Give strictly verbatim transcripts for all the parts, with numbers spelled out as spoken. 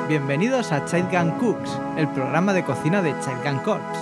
Bienvenidos a Child Gun Cooks, el programa de cocina de Child Gun Corps.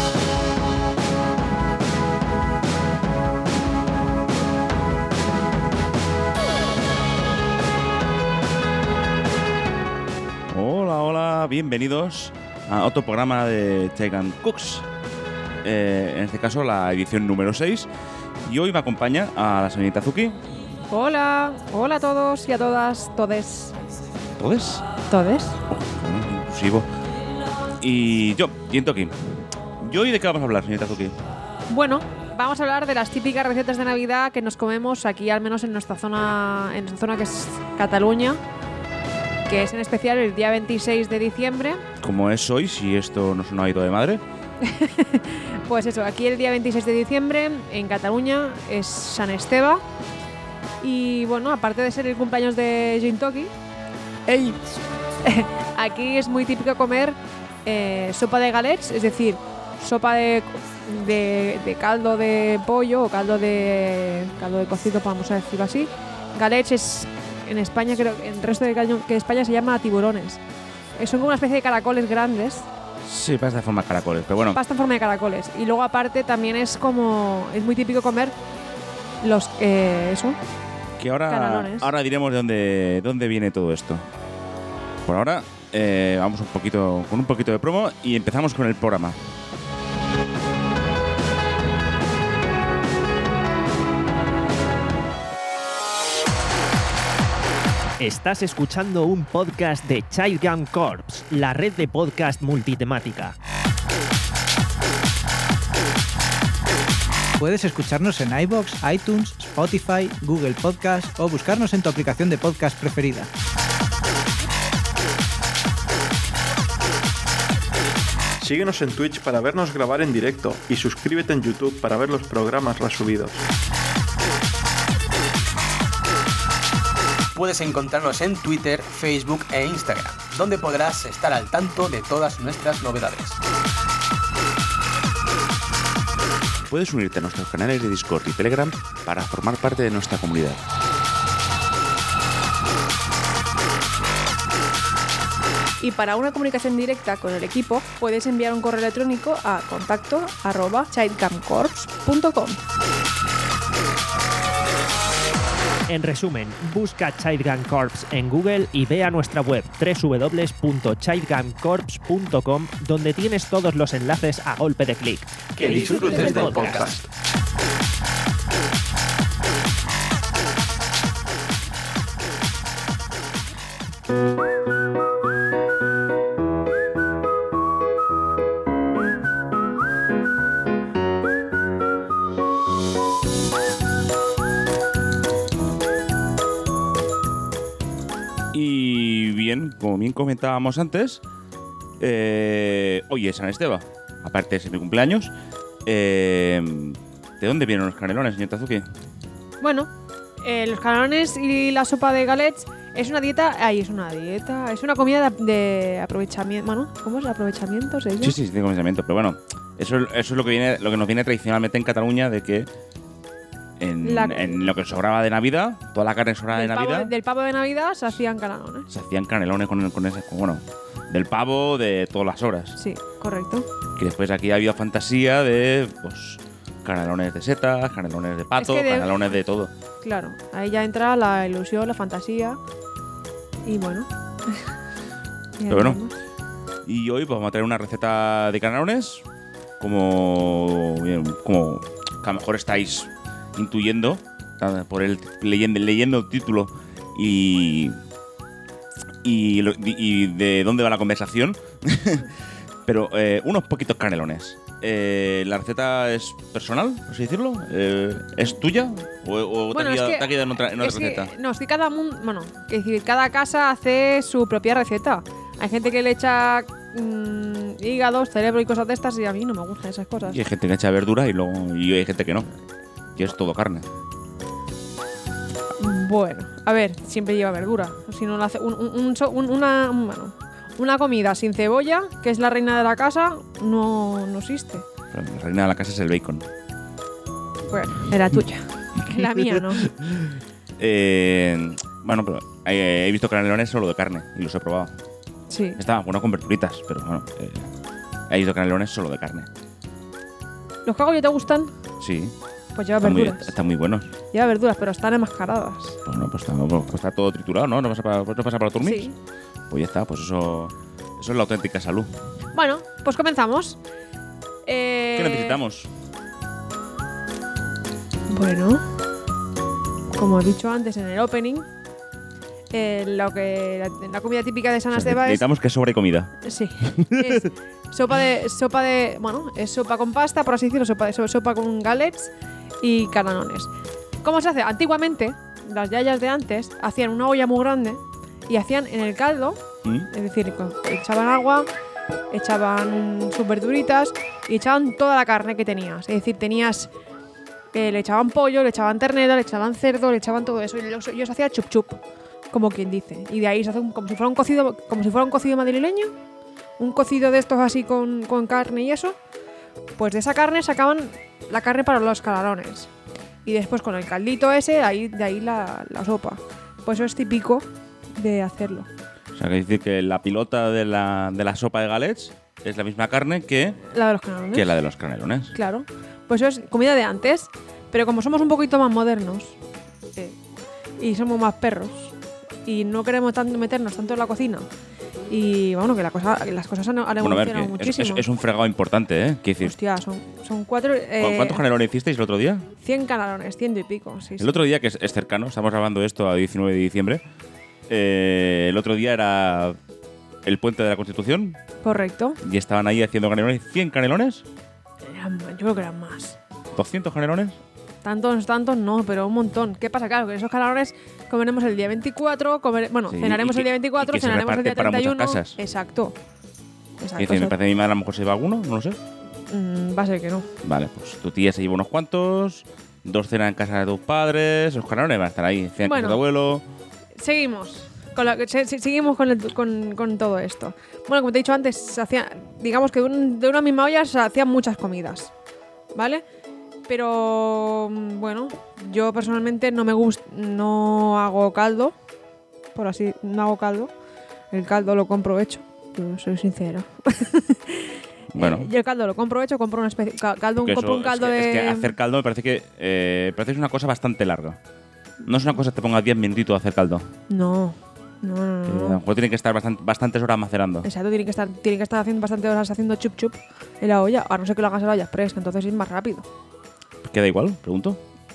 Hola, hola, bienvenidos a otro programa de Child Gun Cooks. Eh, en este caso, la edición número seis. Y hoy me acompaña a la señorita Zuki. Hola, hola a todos y a todas, todes. ¿Todes? ¿Todes? Oh, inclusivo. Y yo, Yentoki. ¿Y hoy de qué vamos a hablar, señorita Zuki? Bueno, vamos a hablar de las típicas recetas de Navidad que nos comemos aquí, al menos en nuestra zona, en nuestra zona que es Cataluña, que es en especial el día veintiséis de diciembre. ¿Cómo es hoy, si esto no es un hábito de madre? Pues eso, aquí el día veintiséis de diciembre, en Cataluña, es San Esteve. Y bueno, aparte de ser el cumpleaños de Yentoki, ¡Ey! aquí es muy típico comer eh, sopa de galets, es decir, sopa de, de, de caldo de pollo o caldo de caldo de cocido, vamos a decirlo así. Galets es, en España, creo que en el resto de que España se llama tiburones. Eh, son como una especie de caracoles grandes. Sí, pasta de forma de caracoles, pero bueno. Pasta en forma de caracoles. Y luego aparte también es como, es muy típico comer los, eh, eso. Que ahora, ahora diremos de dónde, dónde viene todo esto. Por ahora, eh, vamos un poquito con un poquito de promo y empezamos con el programa. Estás escuchando un podcast de Child Gun Corps, la red de podcast multitemática. Puedes escucharnos en iVoox, iTunes, Spotify, Google Podcast o buscarnos en tu aplicación de podcast preferida. Síguenos en Twitch para vernos grabar en directo y suscríbete en YouTube para ver los programas resubidos. Puedes encontrarnos en Twitter, Facebook e Instagram, donde podrás estar al tanto de todas nuestras novedades. Puedes unirte a nuestros canales de Discord y Telegram para formar parte de nuestra comunidad. Y para una comunicación directa con el equipo, puedes enviar un correo electrónico a contacto arroba childguncorps punto com. En resumen, busca Child Gun Corps en Google y ve a nuestra web doble u doble u doble u punto child gun corps punto com, donde tienes todos los enlaces a golpe de clic. Que disfrutes del podcast. Y bien, como bien comentábamos antes, eh, hoy es San Esteve, aparte de ser mi cumpleaños. Eh, ¿De dónde vienen los canelones, señor Tazuki? Bueno, eh, los canelones y la sopa de galets es una dieta, ay, es una dieta, es una comida de, de aprovechamiento, bueno, ¿cómo es? ¿Aprovechamiento? ¿Se dice? Sí, sí, sí, de aprovechamiento, pero bueno, eso, eso es lo que viene, lo que nos viene tradicionalmente en Cataluña, de que en, La- en lo que sobraba de Navidad, toda la carne sobrada de Del pavo, Navidad, del pavo de Navidad se hacían canelones. se hacían canelones con, con ese, con- bueno, del pavo, de todas las horas. Sí, correcto. Que después aquí ha habido fantasía de, pues, canelones de setas, canelones de pato, Es que de- canelones de todo. Claro, ahí ya entra la ilusión, la fantasía y bueno. Y Pero bueno. tenemos. Y hoy pues, vamos a traer una receta de canelones, como, bien, como que a lo mejor estáis intuyendo ta- por el leyendo, leyendo el título y, y, lo- y de dónde va la conversación. Pero eh, unos poquitos canelones. Eh, ¿La receta es personal, por así decirlo? Eh, ¿Es tuya? ¿O, o Bueno, te, ha es quedado, que- te ha quedado en otra, en otra Es que- receta? no, es que cada mundo, bueno, es decir, cada casa hace su propia receta. Hay gente que le echa mmm, hígados, cerebro y cosas de estas y a mí no me gustan esas cosas. Y hay gente que echa verdura y luego y hay gente que no. Que es todo carne. Bueno, a ver, siempre lleva verdura. Si no lo hace un, un- un so- un- una, un- bueno, una comida sin cebolla, que es la reina de la casa, no, no existe. Pero la reina de la casa es el bacon. Bueno, era tuya. La mía no. Eh, bueno, pero eh, he visto canelones solo de carne y los he probado. Sí. Estaban buenos con verduritas, pero bueno, eh, hay dos canelones solo de carne. ¿Los cagollos te gustan? Sí, Pues lleva están muy, verduras. están muy buenos. Lleva verduras, pero están enmascaradas. Bueno, pues está, pues está todo triturado, ¿no? ¿No pasa para, no pasa para los turmix? Sí. Pues ya está, pues eso, eso es la auténtica salud. Bueno, pues comenzamos. Eh... ¿Qué necesitamos? Bueno, como he dicho antes en el opening, eh, lo que la, la comida típica de San O sea, Esteba es, necesitamos que sobre comida. sí, es sopa de sopa de, bueno, es sopa con pasta, por así decirlo, sopa de so- sopa con galets y cananones. ¿Cómo se hace? Antiguamente, las yayas de antes hacían una olla muy grande y hacían en el caldo, ¿Mm? es decir, con- echaban agua, echaban sus verduritas y echaban toda la carne que tenías. Es decir, tenías Eh, le echaban pollo, le echaban ternera, le echaban cerdo, le echaban todo eso y ellos, ellos hacían chup chup, como quien dice. Y de ahí se hace un- como si fuera un cocido, como si fuera un cocido madrileño, un cocido de estos así con, con carne y eso. Pues de esa carne sacaban la carne para los canalones. Y después con el caldito ese, de ahí, de ahí la, la sopa. Pues eso es típico de hacerlo. O sea, que decir que la pilota de la, de la sopa de galets es la misma carne que, La de los canalones. que la de los canelones. Claro. Pues eso es comida de antes, pero como somos un poquito más modernos eh, y somos más perros y no queremos tanto meternos tanto en la cocina y bueno, que la cosa, que las cosas han, han Bueno, a ver, evolucionado que es, muchísimo. es- es un fregado importante, ¿eh? Quiero decir, Hostia, son, son cuatro... eh, ¿cuántos canelones hicisteis el otro día? cien canalones, ciento y pico, sí, sí. El otro día, que es, es cercano, estamos grabando esto a diecinueve de diciembre, eh, el otro día era el puente de la Constitución Correcto. y estaban ahí haciendo canelones. ¿cien canelones? Eran más, yo creo que eran más. ¿doscientos canelones? Tantos, tantos no, pero un montón. ¿Qué pasa? Claro, que esos canalones comeremos el día veinticuatro, comer, bueno, Sí, cenaremos y que- el día veinticuatro, y que se cenaremos el día reparte para treinta y muchas uno. casas. Exacto. Quiero Exacto. decir, me eso- parece que mi madre a lo mejor se lleva alguno, no lo sé. Mm, va a ser que no. Vale, pues tu tía se lleva unos cuantos, dos cenas en casa de tus padres, los canelones van a estar ahí, cena en Bueno. casa de tu abuelo. Seguimos. Con la- se- se- seguimos con, el- con- con todo esto. Bueno, como te he dicho antes, se hacía, digamos que de, un- de una misma olla se hacían muchas comidas. ¿Vale? Pero mm, bueno, yo personalmente no me gusta, no hago caldo. Por así, no hago caldo. El caldo lo compro hecho. Yo soy sincera. Bueno. Eh, yo el caldo lo compro hecho, compro una especie ca- caldo, Que compro eso- un caldo es que, de es que hacer caldo me parece que eh, parece que es una cosa bastante larga. No es una cosa que te ponga diez minutitos a hacer caldo. No. No, no, Que no, a no. lo mejor tiene que estar bastan- bastantes horas macerando. Exacto, tiene que estar, tiene que estar haciendo bastante horas haciendo chup chup en la olla. A no ser que lo hagas en la olla express, que entonces es más rápido. ¿Queda igual? Pregunto.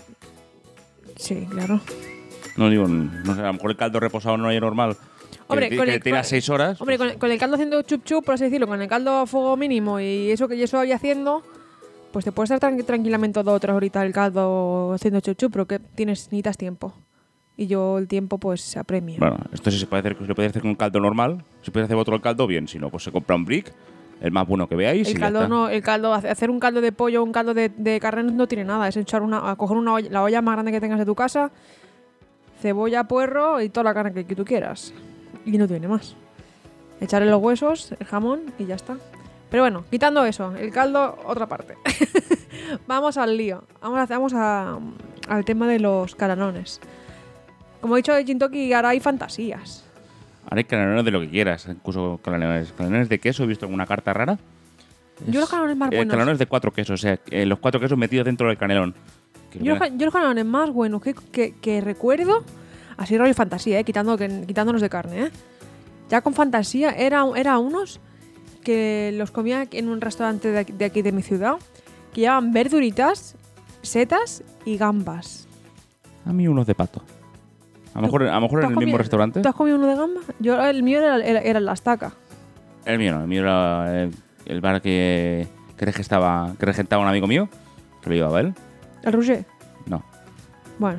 Sí, claro. No digo, no sé, a lo mejor el caldo reposado no es normal. Hombre, que, con que el- tiene con- seis horas. Hombre, pues, con, con el caldo haciendo chup chup, por así decirlo, con el caldo a fuego mínimo y eso que yo estoy haciendo, pues te puedes estar tranqui- tranquilamente dos o tres horitas el caldo haciendo chup chup, pero que tienes, necesitas tiempo. Y yo el tiempo pues se apremia. Bueno, esto sí se puede hacer, se puede hacer con un caldo normal. Si puedes hacer otro caldo, bien. Si no, pues se compra un brick, el más bueno que veáis. y el ya caldo está. no, el caldo, hace- hacer un caldo de pollo o un caldo de, de carne no tiene nada, es echar una, a coger una olla, la olla más grande que tengas de tu casa, cebolla, puerro y toda la carne que, que tú quieras. Y no tiene más. Echarle los huesos, el jamón y ya está. Pero bueno, quitando eso, el caldo, otra parte. Vamos al lío. Vamos, a, vamos a, al tema de los canalones. Como he dicho de Jintoki, ahora hay fantasías. Ahora hay canelones de lo que quieras, incluso canelones, canelones de queso. He visto alguna carta rara. Yo los canalones más Eh, buenos. canelones de cuatro quesos, o sea, eh, los cuatro quesos metidos dentro del canelón. Que Yo los, ca- yo los canalones más buenos que, que, que recuerdo, así rollo fantasía, ¿eh? Quitando, que, quitándonos de carne, ¿eh? Ya con fantasía, era, era unos que los comía aquí en un restaurante de aquí, de aquí de mi ciudad, que llevaban verduritas, setas y gambas. A mí unos de pato. A lo mejor, a lo mejor ¿Tú en has el mismo comido- restaurante. ¿Tú has comido uno de gamba? Yo, el mío era, era, era la estaca. El mío no, el mío era el, el bar que, que, regentaba, que regentaba un amigo mío, que lo llevaba él. ¿El Rouget? No. Bueno,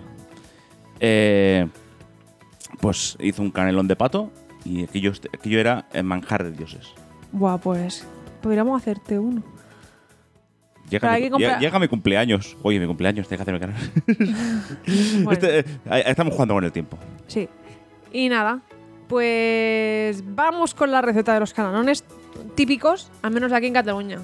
Eh, pues hizo un canelón de pato y aquello, aquello era el manjar de dioses. buah, pues podríamos hacerte uno. Llega, Pero hay mi, que comprar- llega- llega mi cumpleaños. Oye, mi cumpleaños, deja de hacerme canal. Bueno. Este, eh, estamos jugando con el tiempo. Sí. Y nada, pues vamos con la receta de los canalones típicos, al menos aquí en Cataluña.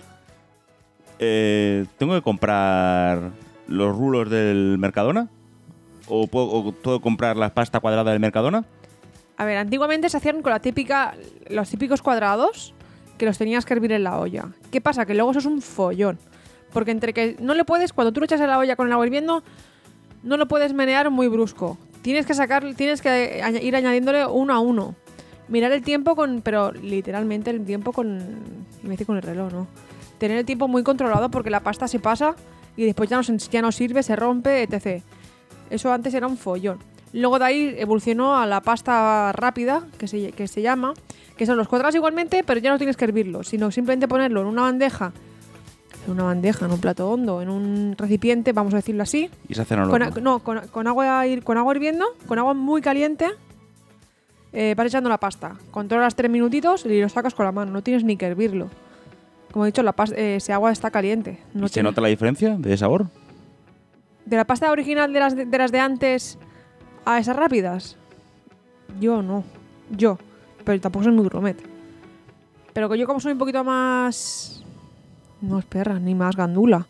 Eh, ¿Tengo que comprar los rulos del Mercadona? ¿O puedo, o puedo comprar la pasta cuadrada del Mercadona? A ver, antiguamente se hacían con la típica, los típicos cuadrados que los tenías que hervir en la olla. ¿Qué pasa? Que luego eso es un follón. Porque entre que no le puedes, cuando tú lo echas en la olla con el agua hirviendo, no lo puedes menear muy brusco. Tienes que sacar, tienes que añ- ir añadiéndole uno a uno. Mirar el tiempo con, pero literalmente el tiempo con, me dice con el reloj, ¿no? Tener el tiempo muy controlado porque la pasta se pasa y después ya no, se- ya no sirve, se rompe, etcétera. Eso antes era un follón. Luego de ahí evolucionó a la pasta rápida, que se, que se llama, que son los cuadrados igualmente, pero ya no tienes que hervirlo, sino simplemente ponerlo en una bandeja, en una bandeja, en un plato hondo, en un recipiente, vamos a decirlo así. Y se hacen al Con, horno. a- no, con, con agua hir- con agua hirviendo, con agua muy caliente, eh, vas echando la pasta. Controlas tres minutitos y lo sacas con la mano, no tienes ni que hervirlo. Como he dicho, la pas- eh, ese agua está caliente. No ¿Y se tiene- nota la diferencia de sabor? ¿De la pasta original de las de, de las de antes a esas rápidas? Yo no. Yo. Pero tampoco soy muy gourmet. Pero que yo como soy un poquito más... No es perra, ni más gandula.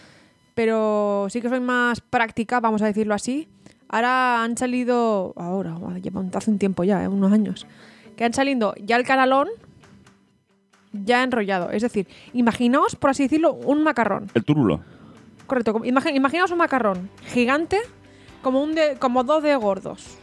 Pero sí que soy más práctica, vamos a decirlo así. Ahora han salido... Ahora, bueno, lleva un- hace un tiempo ya, ¿eh? Unos años. Que han salido ya el canalón ya enrollado. Es decir, imaginaos, por así decirlo, un macarrón. El turulo. Correcto. como- imagi- Imaginaos un macarrón gigante como un de, como dos de gordos.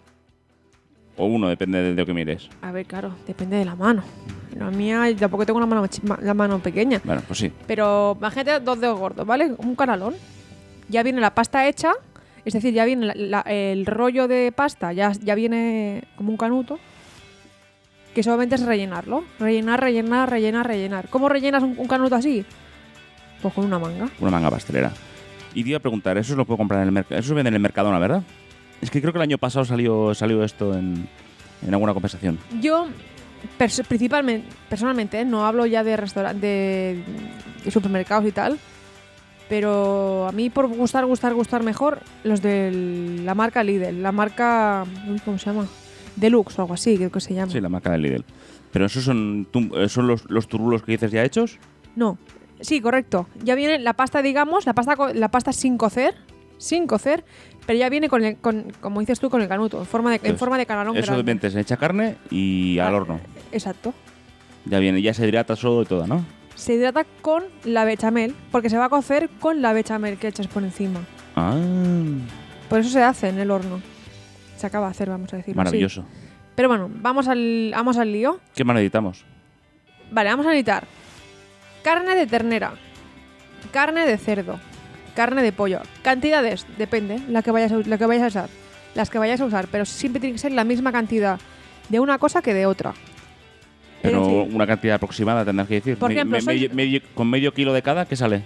O uno, depende de lo que mires. A ver, claro, depende de la mano. La mía, tampoco tengo una mano, chi- ma- la mano pequeña. Bueno, pues sí. Pero imagínate dos dedos gordos, ¿vale? Un canalón. Ya viene la pasta hecha, es decir, ya viene la- la- el rollo de pasta, ya, ya viene como un canuto. Que solamente es rellenarlo. Rellenar, rellenar, rellenar, rellenar. ¿Cómo rellenas un, un canuto así? Pues con una manga. Una manga pastelera. Y te iba a preguntar, ¿eso lo puedo comprar en el mercado? Eso se vende en el Mercadona, ¿verdad? Es que creo que el año pasado salió, salió esto en, en alguna conversación. Yo, pers- principalmente, personalmente, ¿eh? No hablo ya de restaurantes, de, de supermercados y tal, pero a mí por gustar, gustar, gustar mejor, los de la marca Lidl, la marca, uy, ¿cómo se llama? Deluxe o algo así, creo que se llama. Sí, la marca del Lidl. Pero esos son, tum- eh, son los, los turulos que dices ya hechos. No, sí, correcto. Ya viene la pasta, digamos, la pasta, co- la pasta sin cocer, sin cocer, pero ya viene con, el, con como dices tú, con el canuto, en forma de, en Entonces, forma de canalón Eso grande. de metes en hecha carne y al Ah. horno. Exacto. Ya viene, ya se hidrata solo y todo, ¿no? Se hidrata con la bechamel, porque se va a cocer con la bechamel que echas por encima. Ah, Por eso se hace en el horno. Se acaba de hacer, vamos a decirlo así. maravilloso. Pero bueno, vamos al, vamos al lío. ¿Qué más necesitamos? Vale, vamos a necesitar carne de ternera, carne de cerdo, carne de pollo. Cantidades, depende, la que vayas a, la que vayas a usar. Las que vayas a usar, pero siempre tiene que ser la misma cantidad de una cosa que de otra. Es Pero decir, una cantidad aproximada tendrás que decir. Por Me- ejemplo, me- soy- medio- medio- con medio kilo de cada, ¿qué sale?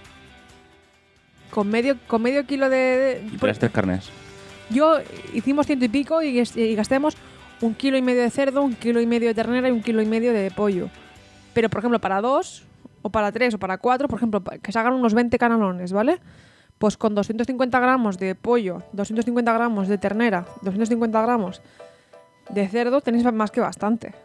con medio, con medio kilo de... de- Y las tres carnes. Yo hicimos ciento y pico y, gas- y gastemos un kilo y medio de cerdo, un kilo y medio de ternera y un kilo y medio de pollo. Pero, por ejemplo, para dos, o para tres, o para cuatro, por ejemplo, pa- que se hagan unos veinte canalones, ¿vale? Pues con doscientos cincuenta gramos de pollo, doscientos cincuenta gramos de ternera, doscientos cincuenta gramos de cerdo, tenéis más que bastante.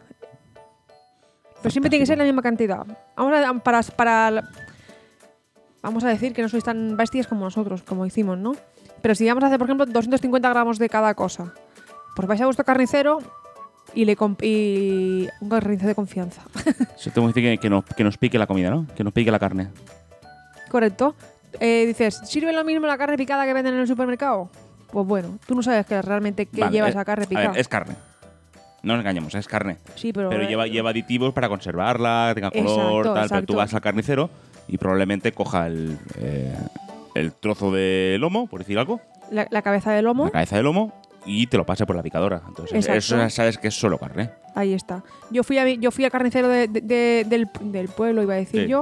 Pero siempre tiene que ser la misma cantidad. Vamos a, para, para, vamos a decir que no sois tan bestias como nosotros, como hicimos, ¿no? Pero si vamos a hacer, por ejemplo, doscientos cincuenta gramos de cada cosa, pues vais a vuestro carnicero y le comp- y un carnicero de confianza. Se tengo que decir que, que, nos, que nos pique la comida, ¿no? Que nos pique la carne. Correcto. Eh, dices, ¿sirve lo mismo la carne picada que venden en el supermercado? Pues bueno, tú no sabes que realmente qué Vale, lleva eh, esa carne A picada. ver, es carne. No nos engañemos, es carne. Sí, pero, Pero eh, lleva, lleva aditivos para conservarla, tenga color, Exacto, tal. Pero exacto. tú vas al carnicero y probablemente coja el, eh, el trozo de lomo, por decir algo, la, la cabeza de lomo, la cabeza de lomo, y te lo pase por la picadora. Entonces, Exacto. eso ya sabes que es solo carne. ahí está. Yo fui, a, mi- yo fui al carnicero de- de- de- del, del pueblo, iba a decir Sí. yo.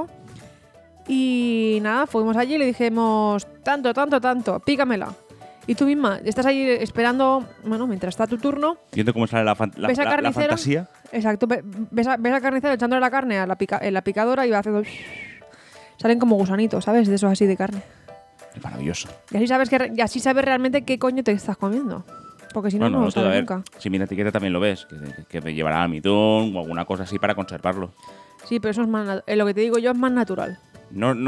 Y nada, fuimos allí y le dijimos, tanto, tanto, tanto, pícamela. Y tú misma estás ahí esperando, bueno, mientras está tu turno. Viendo cómo sale la, fan- la, ¿Ves al la- la carnicero? fantasía. Exacto, ve- ves, a- ves al carnicero echándole la carne a la pica- en la picadora y va haciendo... Salen como gusanitos, ¿sabes? De esos así de carne. Es maravilloso. Y así sabes, que, re- y así sabes realmente qué coño te estás comiendo. Porque si no, no lo todo, a sabes ver, nunca. si mira etiqueta también lo ves, que, que llevará almidón o alguna cosa así para conservarlo. Sí, pero eso es más... nat- eh, lo que te digo yo es más natural. No, no,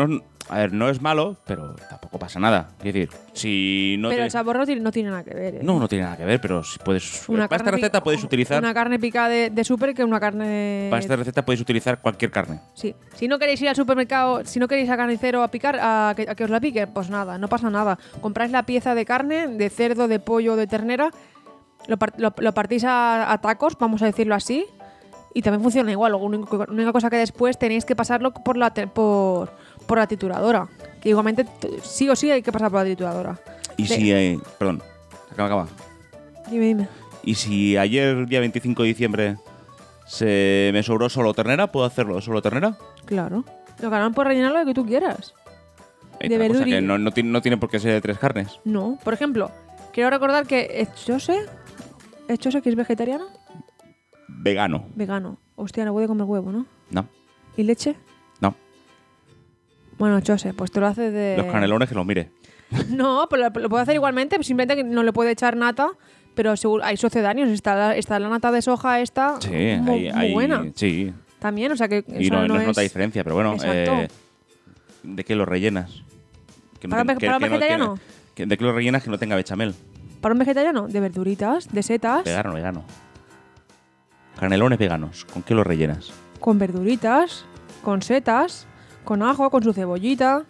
A ver, no es malo, pero tampoco pasa nada. Es decir, si no pero te- el sabor no tiene, no tiene nada que ver. ¿eh? No, no tiene nada que ver, pero si puedes. Una para esta carne receta pic- puedes utilizar. Una carne picada de, de súper que una carne. Para esta receta puedes utilizar cualquier carne. Sí. Si no queréis ir al supermercado, si no queréis al carnicero a picar, a que, a que os la pique, pues nada, no pasa nada. Compráis la pieza de carne, de cerdo, de pollo, de ternera, lo, par- lo- lo partís a, a tacos, vamos a decirlo así, y también funciona igual. Lo único, la única cosa que después tenéis que pasarlo por la, te- por, por la trituradora. Que igualmente, t- sí o sí hay que pasar por la trituradora. Y De- si. eh, perdón, acaba, acaba. Dime, dime. Y si ayer, día veinticinco de diciembre, se me sobró solo ternera, ¿puedo hacerlo solo ternera? Claro. Lo que harán por rellenar lo que tú quieras. Hay De otra cosa verduri- que no, no tiene, no tiene por qué ser de tres carnes. No. Por ejemplo, quiero recordar que Echose, Echose que es vegetariana, Vegano. vegano. Hostia, no puede comer huevo, ¿no? No, ¿Y leche? no. Bueno, Chose, pues te lo hace de... Los canelones que los mire. No, pero lo, lo puede hacer igualmente, simplemente que no le puede echar nata, pero seguro, hay sucedáneos. Está la, está la nata de soja esta Sí, muy, hay, muy hay- buena. Sí. También, o sea que Y eso no, no, no se es... nota diferencia, pero bueno. Exacto. eh, ¿De qué lo rellenas? Que ¿Para un ten- ve- para un no- vegetariano? que- ¿De qué lo rellenas que no tenga bechamel? Para un vegetariano, de verduritas, de setas, Vegano, vegano. Canelones veganos. ¿Con qué lo rellenas? con verduritas, con setas, con ajo, con su cebollita.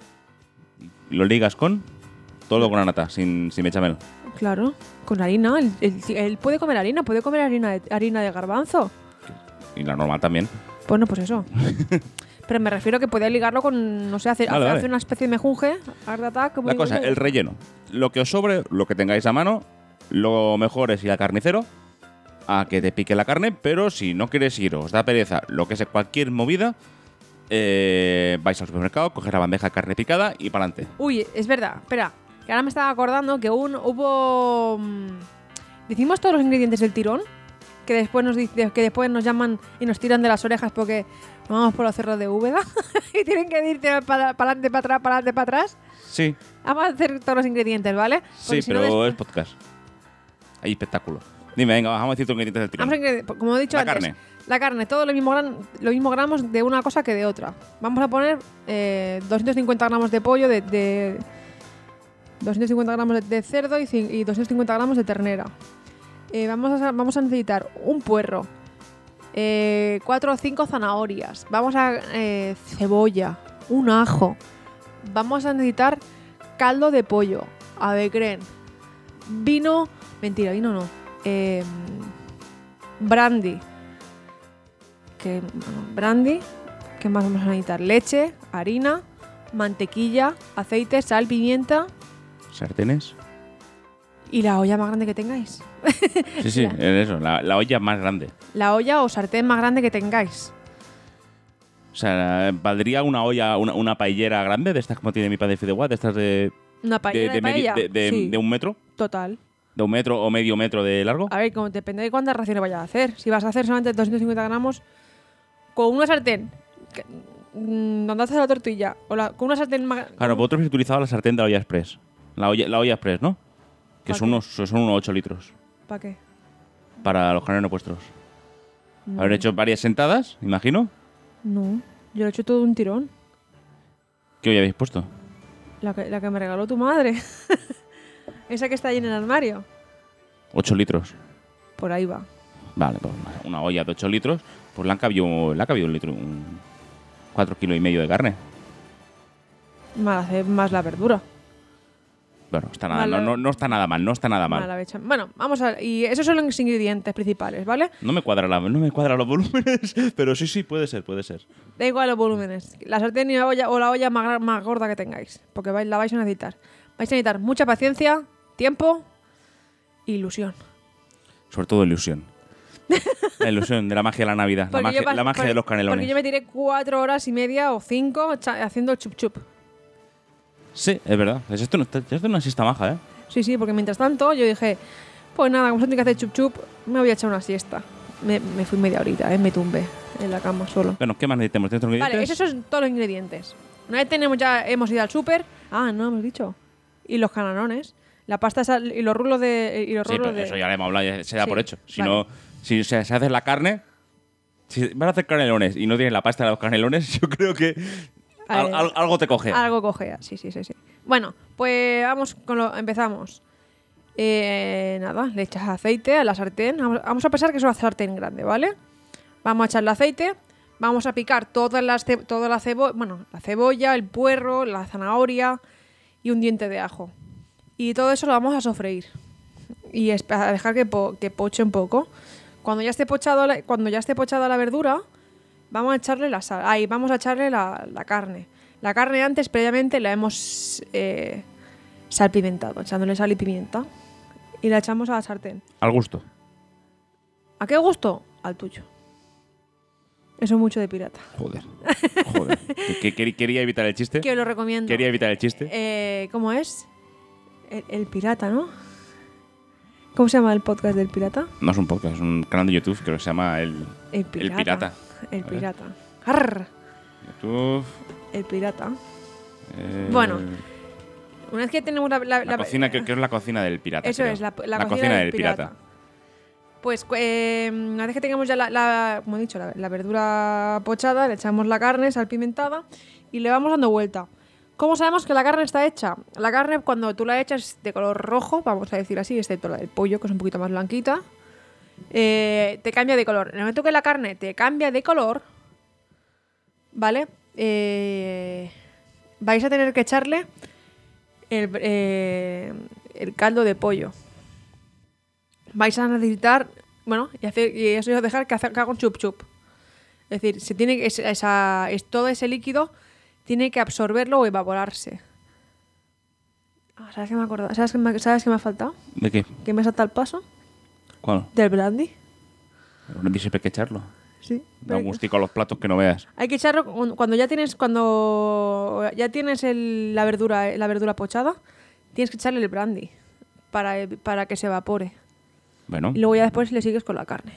¿Y lo ligas con? Todo con la nata, sin, sin bechamel. Claro, con harina. Él, él- él puede comer harina, puede comer harina de, harina de garbanzo. Y la normal también. Bueno, pues eso. Pero me refiero que puede ligarlo con, no sé, hacer, Vale, hacer, vale. hacer una especie de mejunje, art attack, como La digo cosa, yo. el relleno. Lo que os sobre, lo que tengáis a mano, lo mejor es ir al carnicero a que te pique la carne, pero si no quieres ir, os da pereza, lo que sea, cualquier movida, eh, vais al supermercado, coger la bandeja de carne picada y para adelante. Uy, es verdad, espera, que ahora me estaba acordando que un, hubo... mm, Decimos todos los ingredientes del tirón, que después nos dice, que después nos llaman y nos tiran de las orejas porque nos vamos por los cerros de Úbeda y tienen que irte para adelante, para atrás, para adelante, para atrás. Sí, Vamos a hacer todos los ingredientes, ¿vale? Porque sí, si no pero des- es podcast. Hay espectáculo. Dime, venga, vamos a decir tus ingredientes del tirón. Vamos a ingre- como he dicho La antes, carne. la carne, todo lo mismo, gran, lo mismo gramos de una cosa que de otra. Vamos a poner eh, doscientos cincuenta gramos de pollo, de, de doscientos cincuenta gramos de, de cerdo y, cin- y doscientos cincuenta gramos de ternera. Eh, vamos, a, vamos a necesitar un puerro, eh, cuatro o cinco zanahorias, vamos a eh, cebolla, un ajo, vamos a necesitar caldo de pollo, avecren, vino, mentira, vino no, eh, brandy, que bueno, brandy, ¿qué más vamos a necesitar? Leche, harina, mantequilla, aceite, sal, pimienta ¿Sartenes? y la olla más grande que tengáis. Sí, sí, La- es eso, la, la olla más grande. La olla o sartén más grande que tengáis. O sea, ¿valdría una olla, una, una paellera grande de estas como tiene mi padre Fideuá, de estas de, Una de, paella. de, De, medi- paella. de- de- Sí, de un metro? total. ¿De un metro o medio metro de largo? A ver, como depende de cuántas raciones vayas a hacer. Si vas a hacer solamente doscientos cincuenta gramos, con una sartén, que- mm, donde haces la tortilla, o la- con una sartén más. Claro, vosotros habéis utilizado la sartén de la olla express. La olla, la olla express, ¿no? Que ¿Pa son qué? unos, son unos ocho litros ¿Para qué? para los canelones vuestros. No. Habrán hecho varias sentadas, imagino. No, yo lo he hecho todo de un tirón. ¿Qué olla habéis puesto? La que, la que me regaló tu madre. Esa que está ahí en el armario. ocho litros. Por ahí va. Vale, pues una- una olla de ocho litros, pues le han cabido, le ha cabido un litro, un cuatro kilos y medio de carne. Más, hacer más la verdura. Bueno, está nada, Vale. no, no, no está nada mal, no está nada Más mal. la becha- Bueno, vamos a. Y esos son los ingredientes principales, ¿vale? No me cuadra la, no me cuadran los volúmenes, pero sí, sí, puede ser, puede ser. Da igual los volúmenes. La sartén y la olla, o la olla más, gra- más gorda que tengáis. Porque vais- la vais a necesitar. Vais a necesitar mucha paciencia, tiempo e ilusión. Sobre todo ilusión. La ilusión de la magia de la Navidad, la Porque magia, yo pas- la magia por- de los canelones. Porque yo me tiré cuatro horas y media o cinco cha- haciendo chup chup. Sí, es verdad. Es esto, no, esto no es una siesta maja, ¿eh? Sí, sí, porque mientras tanto yo dije, pues nada, como solo tengo que hacer chup chup, me voy a echar una siesta. Me, me fui media horita, ¿eh? Me tumbé en la cama solo. Bueno, ¿qué más necesitamos? ¿Tienes otros Vale, ingredientes? esos son todos los ingredientes. Una vez tenemos ya, hemos ido al súper. Ah, no, hemos dicho. Y los cananones. La pasta esa- y los rulos de. Y los Sí, rulos pero de... eso ya lo hemos hablado, ya se da Sí, por hecho. Si vale. no, si se, se hace la carne, si vas a hacer canelones y no tienes la pasta de los canelones, yo creo que Al- Eh, al- algo te coge. Algo cogea, sí, sí, sí, sí. Bueno, pues vamos con lo. Empezamos. Eh, nada, le echas aceite a la sartén. Vamos, vamos a pensar que es una sartén grande, ¿vale? Vamos a echarle aceite. Vamos a picar todas las ce- toda la cebolla, bueno, la cebolla, el puerro, la zanahoria y un diente de ajo. Y todo eso lo vamos a sofreír. Y es- a dejar que, po- que poche un poco. Cuando ya esté pochado la, cuando ya esté pochada la verdura, vamos a echarle la sal. Ahí, vamos a echarle la, la carne. La carne antes, previamente, la hemos eh, salpimentado, echándole sal y pimienta. Y la echamos a la sartén. Al gusto. ¿A qué gusto? Al tuyo. Eso es mucho de pirata. Joder. Joder. Que- que- quería evitar el chiste. Que lo recomiendo. Quería evitar el chiste. Eh, ¿Cómo es? El, el pirata, ¿no? ¿Cómo se llama el podcast del pirata? No es un podcast, es un canal de YouTube que se llama El, El pirata. El Pirata. El A ver. pirata. Arr, YouTube. el pirata. eh, Bueno, Una vez que tenemos la... la- La, la- cocina, que, que es la cocina del pirata. Eso creo. es, la, la cocina, del pirata. Pues eh, una vez que tengamos ya la, la- como he dicho, la, la verdura pochada, le echamos la carne salpimentada y le vamos dando vuelta. ¿Cómo sabemos que la carne está hecha? La carne, cuando tú la echas de color rojo, vamos a decir así, excepto la del pollo, que es un poquito más blanquita, eh, te cambia de color. En el momento que la carne te cambia de color, ¿vale? Eh, vais a tener que echarle el, eh, el caldo de pollo. Vais a necesitar, bueno, y, hacer, y eso es dejar que, haga- que haga un chup chup. Es decir, se tiene que, esa, esa- es, todo ese líquido tiene que absorberlo o evaporarse. Ah, ¿Sabes qué me he acordado? ¿Sabes qué me, ¿Sabes qué me ha faltado? ¿De qué? ¿Que me salta el paso? ¿Cuál? Del brandy. No siempre hay que echarlo. Sí. Da un gustico a los platos que no veas. Hay que echarlo cu- cuando ya tienes cuando ya tienes el- la verdura la verdura pochada, tienes que echarle el brandy para, para que se evapore. Bueno, Y luego ya después le sigues con la carne.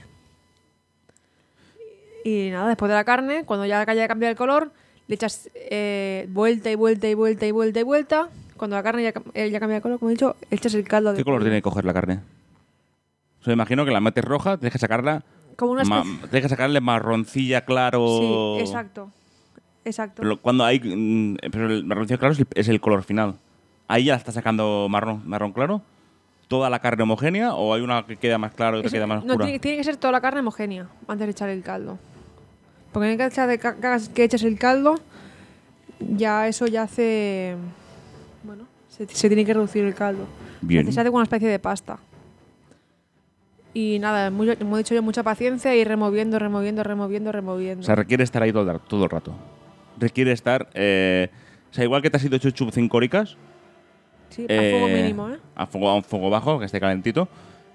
Y nada, después de la carne, cuando ya haya cambiado el color, le echas eh, vuelta y vuelta y vuelta y vuelta y vuelta. Cuando la carne ya, cam- eh, ya cambia de color, como he dicho, echas el caldo de ¿qué color pollo. tiene que coger la carne? O sea, imagino que la metes roja, tienes que sacarla. Como una ma- especie... tienes que sacarle marroncilla claro. Sí, exacto. Exacto. Pero cuando hay. mm, Pero el marroncillo claro es el, es el color final. ¿Ahí ya la está sacando marrón, marrón claro? ¿Toda la carne homogénea o hay una que queda más claro y otra Eso- que queda más no, oscura? tiene, tiene que ser toda la carne homogénea antes de echar el caldo. Porque en el caso de ca- ca- que eches el caldo, ya eso ya hace... Bueno, se, se tiene que reducir el caldo. Bien. Se hace como una especie de pasta. Y nada, muy- como he dicho yo, mucha paciencia y removiendo, removiendo, removiendo, removiendo. O sea, requiere estar ahí todo el, todo el rato. Requiere estar. eh, o sea, igual que te has ido chup cinco horicas. sí, a fuego eh, mínimo, ¿eh? A, fuego, a un fuego bajo, que esté calentito.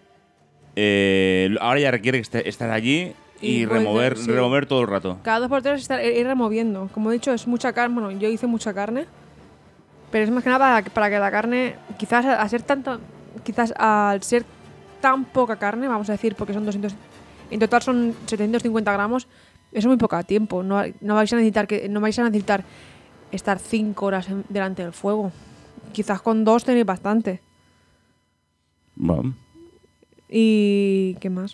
Eh, ahora ya requiere que esté- estar allí y, Y remover, volver, sí. remover todo el rato. Cada dos por tres estar, ir removiendo. Como he dicho, es mucha carne. Bueno, yo hice mucha carne. Pero es más que nada para, que- para que la carne, quizás al ser tanto, quizás al ser tan poca carne, vamos a decir, porque son doscientos, en total son setecientos cincuenta gramos, eso es muy poco tiempo. No, no vais a necesitar que, no vais a necesitar estar cinco horas en- delante del fuego. Quizás con dos tenéis bastante. Bueno, ¿Y qué más?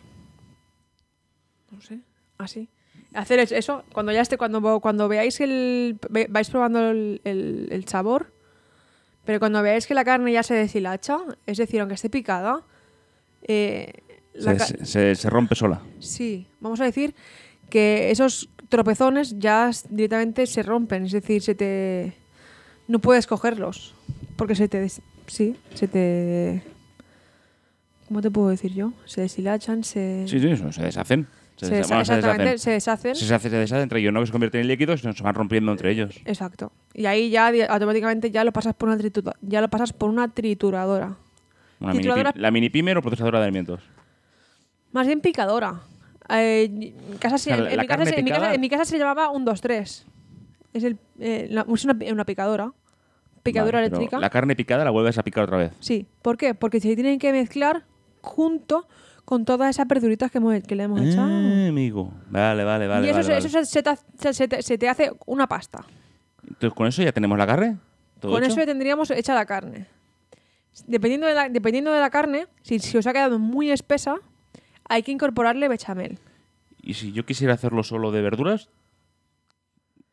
No sé, así. Hacer es- eso, cuando ya esté, cuando, cuando veáis el. ve- vais probando el, el- el sabor, pero cuando veáis que la carne ya se deshilacha, es decir, aunque esté picada, eh, la se, ca- se- se- se rompe sola. sí, vamos a decir que esos tropezones ya s- directamente se rompen, es decir, se te. No puedes cogerlos, porque se te. des- Sí, se te. ¿Cómo te puedo decir yo? Se deshilachan, se. Sí, sí, eso, se deshacen. Se, Se desha- desa- bueno, se exactamente, deshacen. se deshacen. Se deshace, se deshace entre ellos, no que se convierten en líquidos, sino se van rompiendo entre ellos. Exacto. Y ahí ya di- automáticamente ya lo pasas por una tritura, ya lo pasas por una trituradora. Una mini Trituradora- pi- la mini pimer o procesadora de alimentos. Más bien picadora. Eh, en, casa se- O sea, la- en la mi casa carne se- en mi picada- casa- en mi casa se llamaba un dos tres. Es, el, eh, la- es una, una picadora. Picadora Vale, pero eléctrica. La carne picada la vuelves a picar otra vez. Sí. ¿Por qué? Porque se tienen que mezclar junto con todas esas verduritas que, hemos- que le hemos echado. Ah, amigo. Vale, vale, vale. y eso, vale, se, vale. eso se, se te, hace- se te- se te hace una pasta. Entonces, ¿con eso ya tenemos la carne? ¿Todo Con hecho? eso ya tendríamos hecha la carne. Dependiendo de la, dependiendo de la carne, si, si os ha quedado muy espesa, hay que incorporarle bechamel. ¿Y si yo quisiera hacerlo solo de verduras?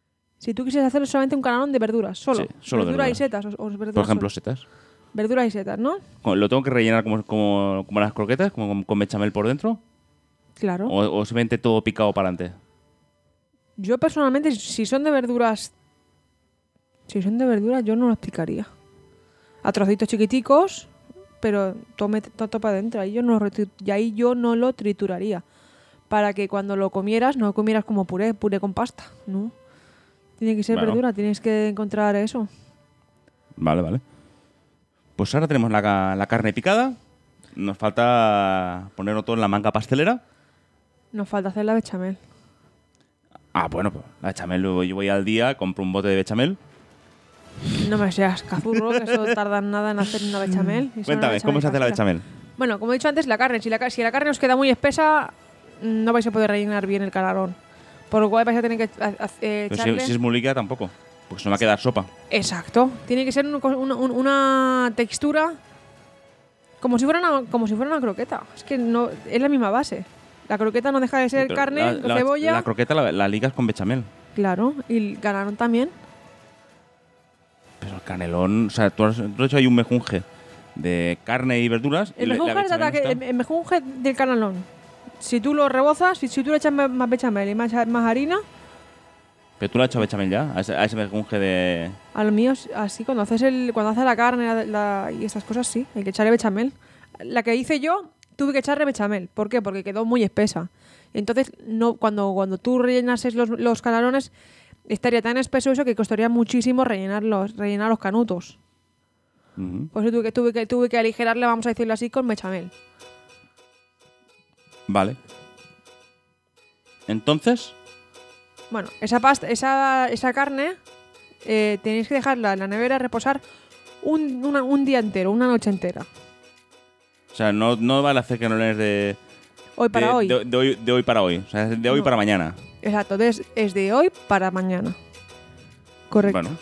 Si tú quisieras hacer solamente un canalón de verduras, solo. Sí, solo verdura y verduras. setas. O, o verduras Por ejemplo, solo. setas. Verduras y setas, ¿no? ¿Lo tengo que rellenar como, como, como las croquetas, como con, con bechamel por dentro? Claro. ¿O, o simplemente todo picado para adelante? Yo personalmente, si son de verduras... Si son de verduras, yo no los picaría. A trocitos chiquiticos, pero tome todo para adentro. Ahí yo no lo retri- y ahí yo no lo trituraría. Para que cuando lo comieras, no lo comieras como puré, puré con pasta, ¿no? Tiene que ser Bueno. verdura, tienes que encontrar eso. Vale, vale. Pues ahora tenemos la, ca- la carne picada. Nos falta ponerlo todo en la manga pastelera. Nos falta hacer la bechamel. Ah, bueno, pues la bechamel, luego yo voy al día, compro un bote de bechamel. No me seas cazurro, que eso tarda nada en hacer una bechamel. Eso Cuéntame, es una ¿cómo se hace la casera. bechamel? Bueno, como he dicho antes, la carne. Si la, ca- si la carne os queda muy espesa, no vais a poder rellenar bien el canalón. Por lo cual vais a tener que a- a- eh, Pero echarle... si, si es muy líquida tampoco, porque se me va a quedar sopa. Exacto. Tiene que ser un- un- un- una textura como si fuera una, como si fuera una croqueta. Es que no es la misma base. La croqueta no deja de ser Pero carne, la, la- cebolla. La croqueta la, la ligas con bechamel. Claro, y el canalón también. Pero el canelón, o sea, tú has, tú has hecho ahí un mejunje de carne y verduras. y El le- la mejunje, bechamel trata que- está- el mejunje del canalón. Si tú lo rebozas, si, si tú le echas más más bechamel y más, más harina, Pero tú le has hecho bechamel ya, a ese, a ese mejunje de... a lo mío es así, cuando haces el, cuando haces la carne la- la- y estas cosas, sí, hay que echarle bechamel. La que hice yo, tuve que echarle bechamel. ¿Por qué? Porque quedó muy espesa. Entonces, no, cuando, cuando tú rellenases los, los canalones, estaría tan espeso eso que costaría muchísimo rellenarlos, rellenar los canutos. Ujú. Por eso tuve que, tuve que, tuve que aligerarle, vamos a decirlo así, con bechamel. Vale. Entonces, Bueno, esa pasta, esa, esa carne eh, tenéis que dejarla en la nevera reposar un, una- un día entero, una noche entera. o sea, no, no vale hacer canalones de... Hoy para de, hoy. De, de hoy. De hoy para hoy. O sea, de hoy No. para mañana. Exacto, entonces es de hoy para mañana. Correcto. Bueno.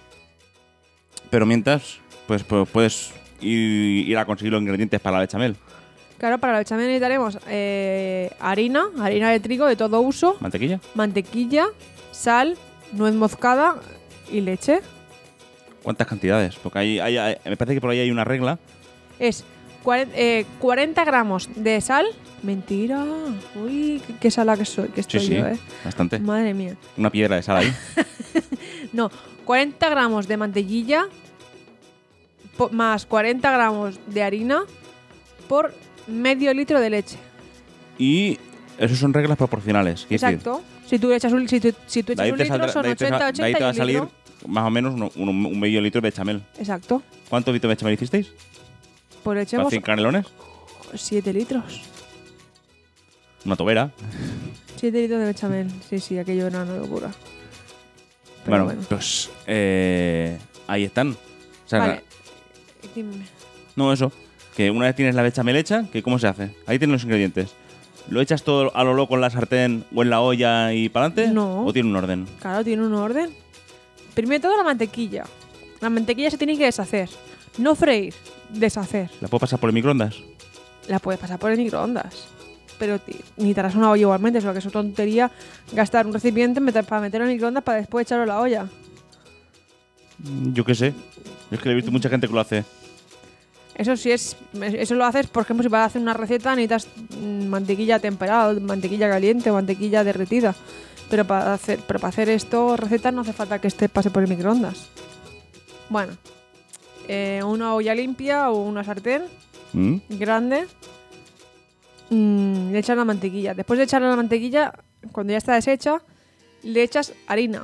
Pero mientras, pues, pues puedes ir, ir a conseguir los ingredientes para la bechamel. Claro, para la bechamel necesitaremos eh, harina, harina de trigo de todo uso, ¿Mantequilla? mantequilla, sal, nuez moscada y leche. ¿Cuántas cantidades? Porque hay, hay- hay- me parece que por ahí hay una regla. Es cuaren- eh, cuarenta gramos de sal. Mentira. Uy, qué, qué sala que soy, que Sí, estoy sí, yo, ¿eh? bastante. Madre mía. Una piedra de sal ahí. No, cuarenta gramos de mantequilla po- más cuarenta gramos de harina por medio litro de leche. Y eso son reglas proporcionales. quiero decir, Exacto. Si tú echas un, si tú, si tú de echas ahí un te litro, saldrá- son de ahí te ochenta, sal- de ahí ochenta te va a y un salir litro. más o menos uno- uno- un medio litro de bechamel. Exacto. ¿Cuántos litros de bechamel hicisteis? Pues ¿Para echemos cien canelones? siete litros. Una tobera. siete litros de bechamel. Sí, sí, aquello era una locura. Pero Bueno, bueno. pues eh, ahí están. O sea, Vale. Dime. no, eso. Que una vez tienes la bechamel hecha, que ¿cómo se hace? Ahí tienes los ingredientes. ¿Lo echas todo a lo loco en la sartén o en la olla y para adelante? No. ¿O tiene un orden? Claro, tiene un orden. Primero todo la mantequilla. La mantequilla se tiene que deshacer. No freír, deshacer. ¿La puedo pasar por el microondas? La puedes pasar por el microondas. Pero ti- necesitarás una olla igualmente, solo que es tontería gastar un recipiente meter- para meterlo en el microondas para después echarlo a la olla. Mm, Yo qué sé. Yo es que he visto mucha gente que lo hace. Eso sí es, eso lo haces, por ejemplo, si vas a hacer una receta necesitas mm, mantequilla temperada, mantequilla caliente, mantequilla derretida. Pero para hacer, pero para hacer esto, recetas no hace falta que este pase por el microondas. Bueno, eh, una olla limpia o una sartén ¿Mm? grande, mm, le echas la mantequilla. Después de echarle la mantequilla, cuando ya está deshecha, le echas harina.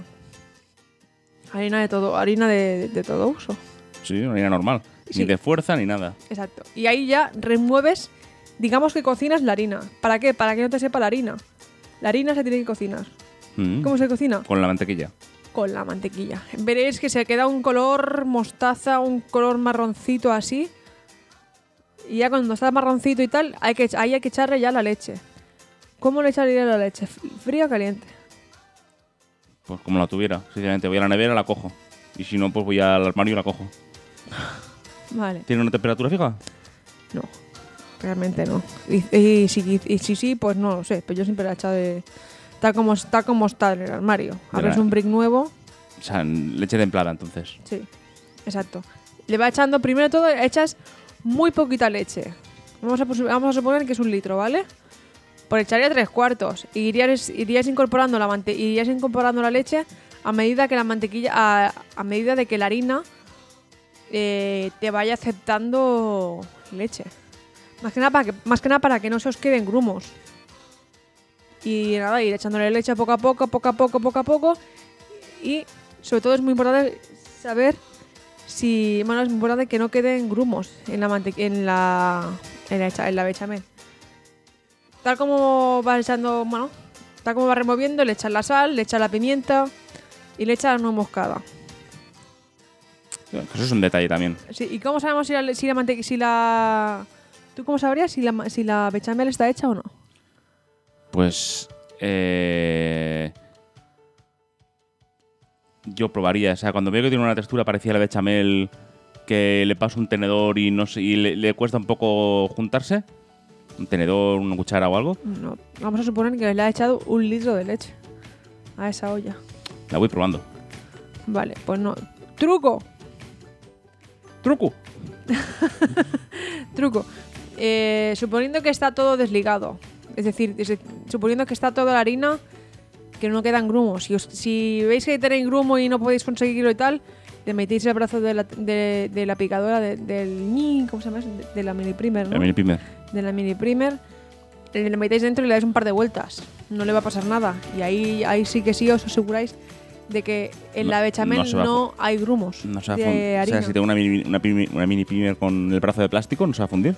Harina de todo, harina de, de todo uso. Sí, una harina normal. Sí. Ni de fuerza ni nada. Exacto. Y ahí ya remueves, digamos que cocinas la harina. ¿Para qué? Para que no te sepa la harina. La harina se tiene que cocinar. Mm. ¿Cómo se cocina? Con la mantequilla. Con la mantequilla. Veréis que se queda un color mostaza, un color marroncito así. Y ya cuando está marroncito y tal, hay que, ahí hay que echarle ya la leche. ¿Cómo le echaría la leche? ¿Fría o caliente? Pues como la tuviera. Sinceramente, voy a la nevera, la cojo. Y si no, pues voy al armario y la cojo. Vale. ¿Tiene una temperatura fija? No, realmente no. Y, y si, y si sí, pues no lo sé. Pero yo siempre la he echado de... Tal como, está como está en el armario. Abres la- un brick nuevo. O sea, leche templada, entonces. Sí, exacto. Le va echando, primero de todo, echas muy poquita leche. Vamos a, vamos a suponer que es un litro, ¿vale? Pues echaría tres cuartos. Y irías, irías, incorporando la mante irías incorporando la leche a medida que la mantequilla, a, a medida de que la harina eh, te vaya aceptando leche. Más que, nada para que, más que nada para que no se os queden grumos. Y nada, ir echándole leche poco a poco, poco a poco, poco a poco. Y sobre todo es muy importante saber si, bueno, es muy importante que no queden grumos en la en la en la, en la bechamel. Tal como vas echando, bueno, tal como vas removiendo, le echas la sal, le echas la pimienta y le echas la nuez moscada. Eso es un detalle también. Sí, ¿y cómo sabemos si la, si la mantequilla, si la ¿tú cómo sabrías si la si la bechamel está hecha o no? Pues eh yo probaría, o sea, cuando veo que tiene una textura parecida a la bechamel, que le paso un tenedor y no sé, y le, le cuesta un poco juntarse, un tenedor, una cuchara o algo. No, vamos a suponer que le ha echado un litro de leche a esa olla. La voy probando. Vale, pues no. ¡Truco! ¡Truco! Truco. Eh, suponiendo que está todo desligado, es decir, es decir, suponiendo que está toda la harina, que no quedan grumos. Si, os, si veis que tenéis grumo y no podéis conseguirlo y tal, le metéis el brazo de la, de, de la picadora de, del... ¿Cómo se llama? De, de la mini primer, ¿no? La mini primer. De la mini primer. Le metéis dentro y le dais un par de vueltas. No le va a pasar nada. Y ahí, ahí sí que sí os aseguráis de que en No, la bechamel no no, hay grumos No se va a de fundir. O harina. sea, si tengo una mini, una, pimi- una mini primer con el brazo de plástico, ¿no se va a fundir?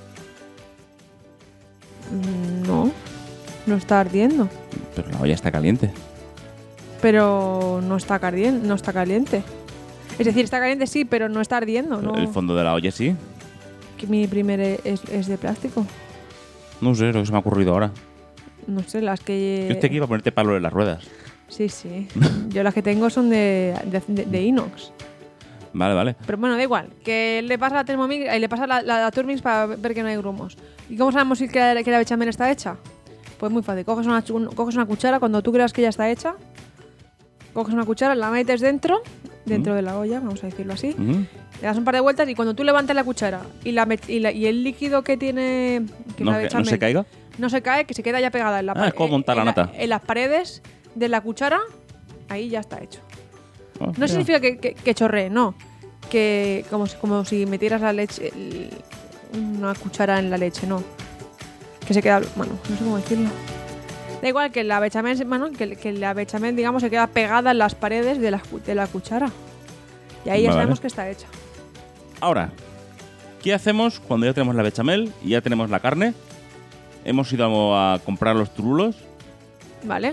Mm, No, no está ardiendo. Pero la olla está caliente. Pero no está caliente, no está caliente. Es decir, está caliente sí, pero no está ardiendo, ¿no? El fondo de la olla sí. Que mi primer es, es de plástico. No sé, lo que se me ha ocurrido ahora. No sé, las que... Yo estoy aquí para ponerte palo en las ruedas. Sí, sí. Yo las que tengo son de, de, de, de inox. Vale, vale. Pero bueno, da igual. Que le pasa la Thermomix, eh, le pasa la, la, la Thermomix para ver que no hay grumos. ¿Y cómo sabemos si que la, que la bechamel está hecha? Pues muy fácil. Coges una, un, coges una cuchara cuando tú creas que ya está hecha. Coges una cuchara, la metes dentro, dentro mm. de la olla, vamos a decirlo así. Mm. Le das un par de vueltas y cuando tú levantes la cuchara y, la, y, la, y el líquido que tiene... Que no, la bechamel, ¿No se caiga? No se cae, que se queda ya pegada en la ah, es como montar la nata. En, en las paredes de la cuchara, ahí ya está hecho. Oh, no mira. significa que, que, que chorree, no. Que como, como si metieras la leche, el, una cuchara en la leche, no. Que se queda... Bueno, no sé cómo decirlo. Da igual que la bechamel, bueno, que, que la bechamel, digamos, se queda pegada en las paredes de la, de la cuchara. Y ahí ya vale. sabemos que está hecha. Ahora, ¿qué hacemos cuando ya tenemos la bechamel y ya tenemos la carne? Hemos ido a comprar los turulos. Vale.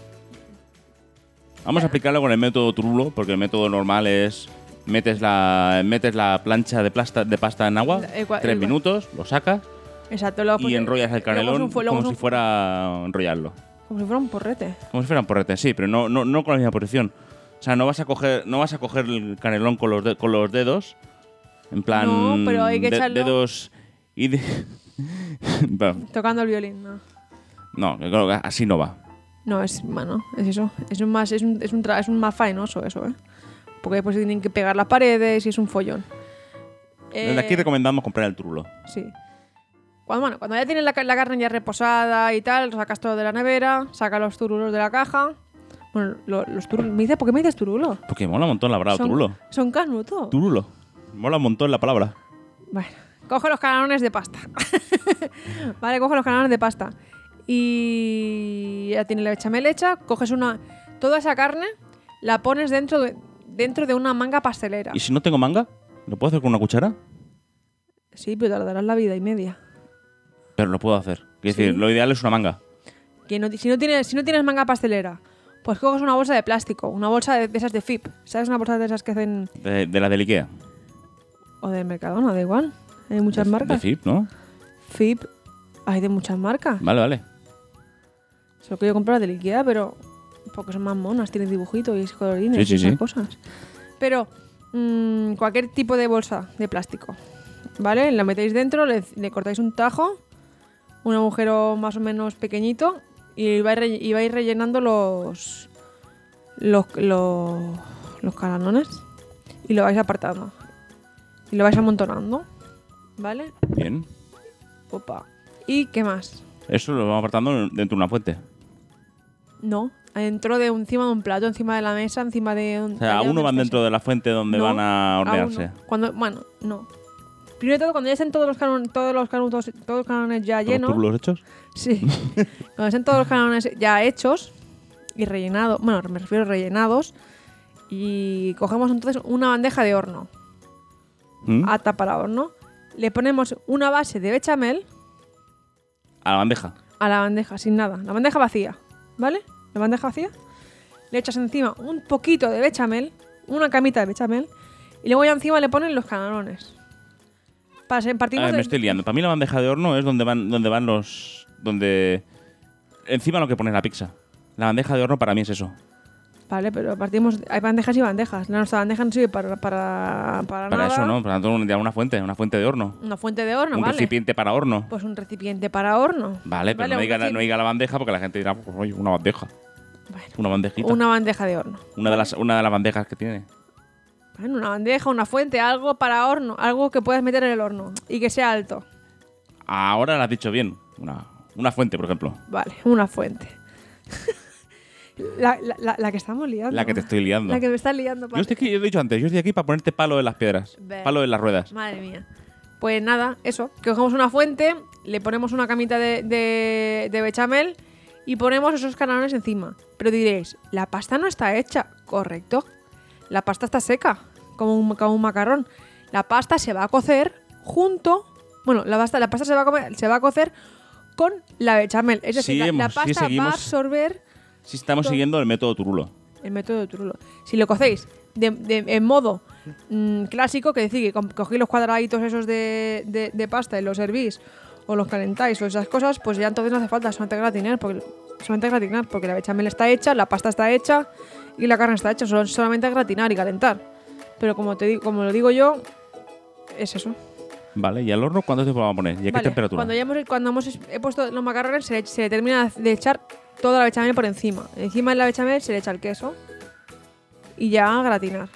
Vamos a aplicarlo con el método turulo, porque el método normal es metes la metes la plancha de, plasta, de pasta en agua, el, el, tres el, minutos, lo sacas. Exacto, lo, y enrollas el canelón un, como un, si fuera enrollarlo. Como si fuera un porrete. Como si fuera un porrete, sí, pero no, no, no con la misma posición. O sea, no vas a coger, no vas a coger el canelón con los, de, con los dedos, en plan no, pero hay que de, echarlo... dedos y de... bueno, tocando el violín, no. No, creo que así no va. No, es, bueno, es eso. Es un más, es un, es un, tra- es un más faenoso eso, ¿eh? Porque después tienen que pegar las paredes y es un follón. Desde eh, aquí recomendamos comprar el turulo. Sí. Cuando, bueno, cuando ya tienes la, la carne ya reposada y tal, sacas todo de la nevera, sacas los turulos de la caja. Bueno, lo, los turulos... ¿Me dices, ¿por qué me dices turulo? Porque mola un montón la palabra son, turulo. Son canutos. Turulo. Mola un montón la palabra. Bueno, coge los canelones de pasta. Vale, coge los canelones de pasta. Y ya tienes la bechamel hecha, coges una... Toda esa carne la pones dentro de, dentro de una manga pastelera. ¿Y si no tengo manga? ¿Lo puedo hacer con una cuchara? Sí, pero tardarás la vida y media. Pero lo puedo hacer. Es ¿Sí? decir, lo ideal es una manga. Que no, si, no tienes, si no tienes manga pastelera, pues coges una bolsa de plástico, una bolsa de, de esas de F I P. ¿Sabes? Una bolsa de esas que hacen... De, de la del Ikea. O de Mercadona, da igual. Hay muchas de, marcas. De F I P, ¿no? F I P. Hay de muchas marcas. Vale, vale. Solo que yo compro del Ikea, pero... Porque son más monas, tienen dibujitos y colorines sí, sí, y esas sí. cosas. Pero mmm, cualquier tipo de bolsa de plástico, ¿vale? La metéis dentro, le, le cortáis un tajo, un agujero más o menos pequeñito y vais, re, y vais rellenando los los, los, los canelones y lo vais apartando. Y lo vais amontonando. ¿Vale? Bien. Opa. ¿Y qué más? Eso lo vamos apartando dentro de una fuente. No. Dentro de encima de un plato, encima de la mesa, encima de un... O sea, aún no van dentro de la fuente donde No, van a aún hornearse. no. Cuando, bueno, no. Primero de todo, cuando ya estén todos los canones, todos los canutos, todos los canones ya ¿Los llenos... túbulos hechos? Sí. Cuando estén todos los canones ya hechos y rellenados, bueno, me refiero a rellenados, y cogemos entonces una bandeja de horno, ¿Mm? apta para horno, le ponemos una base de bechamel A la bandeja. a la bandeja, sin nada, la bandeja vacía, ¿vale? La bandeja vacía, le echas encima un poquito de bechamel, una camita de bechamel, y luego ya encima le ponen los canelones. Para ser- A partimos ver, de- me estoy liando. Para mí la bandeja de horno es donde van, donde van los... donde encima lo que pones la pizza. La bandeja de horno para mí es eso. Vale, pero partimos... Hay bandejas y bandejas. La nuestra bandeja no sirve para, para, para, Para nada. eso, ¿no? Para tanto, ya una fuente, una fuente de horno. Una fuente de horno, un ¿vale? recipiente para horno. Pues un recipiente para horno. Vale, pero no, un diga, reci- no diga la bandeja porque la gente dirá, pues oye, una bandeja. Bueno, Una bandejita. una bandeja de horno. Una de las, una de las bandejas que tiene. Bueno, una bandeja, una fuente, algo para horno. Algo que puedas meter en el horno y que sea alto. Ahora lo has dicho bien. Una, una fuente, por ejemplo. Vale, una fuente. la, la, la, la que estamos liando. La que te estoy liando. La que me está liando. Yo estoy aquí, yo he dicho antes, yo estoy aquí para ponerte palo en las piedras. Ve. Palo en las ruedas. Madre mía. Pues nada, eso. Que cogemos una fuente, le ponemos una camita de, de, de bechamel y ponemos esos canelones encima. Pero diréis, ¿la pasta no está hecha? Correcto. La pasta está seca, como un, como un macarrón. La pasta se va a cocer junto... Bueno, la pasta, la pasta se, va a comer- se va a cocer con la bechamel. Es decir, Sí, la, la hemos- sí, pasta va seguimos. a absorber Si estamos Todo. siguiendo el método Turulo. el método de Turulo. Si lo cocéis de, de- en modo mm, clásico, que decir que co- cogéis los cuadraditos esos de, de- de pasta y los servís, o los calentáis, o esas cosas, pues ya entonces no hace falta solamente gratinar, porque, solamente gratinar, porque la bechamel está hecha, la pasta está hecha y la carne está hecha, solo, solamente gratinar y calentar. Pero como te digo, como lo digo yo, es eso. Vale, ¿y al horno cuánto tiempo vamos a poner? ¿Y a qué Vale, temperatura? Cuando, ya hemos, cuando hemos es- he puesto los macarrones, se le, se le termina de echar toda la bechamel por encima. Encima de la bechamel se le echa el queso y ya gratinar.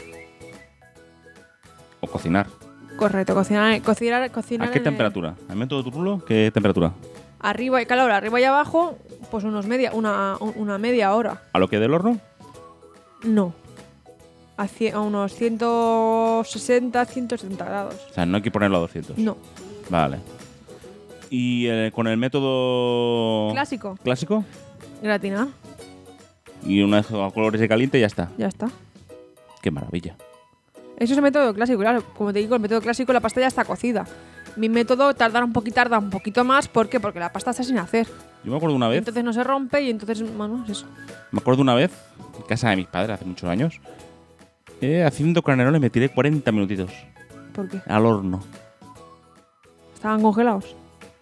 O cocinar. Correcto, cocinar, cocinar, cocinar ¿A qué en el- temperatura? ¿Al método Turulo? ¿Qué temperatura? arriba y calor, arriba y abajo, pues unos media, una, una media hora. ¿A lo que del horno? No. A, cien- a unos ciento sesenta, ciento setenta grados. O sea, no hay que ponerlo a doscientos. No. Vale. ¿Y eh, con el método Clásico. clásico? Gratinar, Y una vez a colores de caliente y ya está. ya está. Qué maravilla. Eso es el método clásico, claro. Como te digo, el método clásico la pasta ya está cocida. Mi método tardará un poquito, tarda un poquito más. ¿Por qué? Porque la pasta está sin hacer. Yo me acuerdo una vez, Entonces no se rompe y entonces, bueno, es eso. me acuerdo una vez, en casa de mis padres hace muchos años, eh, haciendo canelones me tiré cuarenta minutitos ¿Por qué? al horno. Estaban congelados.